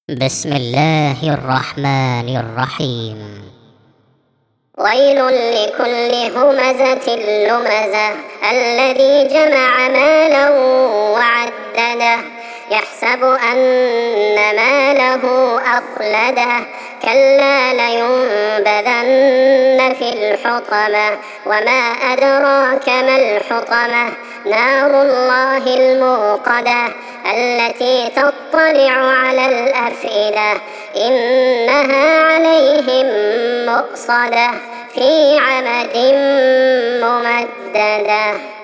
بسم الله الرحمن الرحيم. ويل لكل همزة لمزة الذي جمع مالا وعدده يحسب أن ماله أخلده كلا لينبذن في الحطمة وما أدراك ما الحطمة نار الله الموقدة التي تطلع على الأفئدة إنها عليهم مؤصدة في عمد ممددة.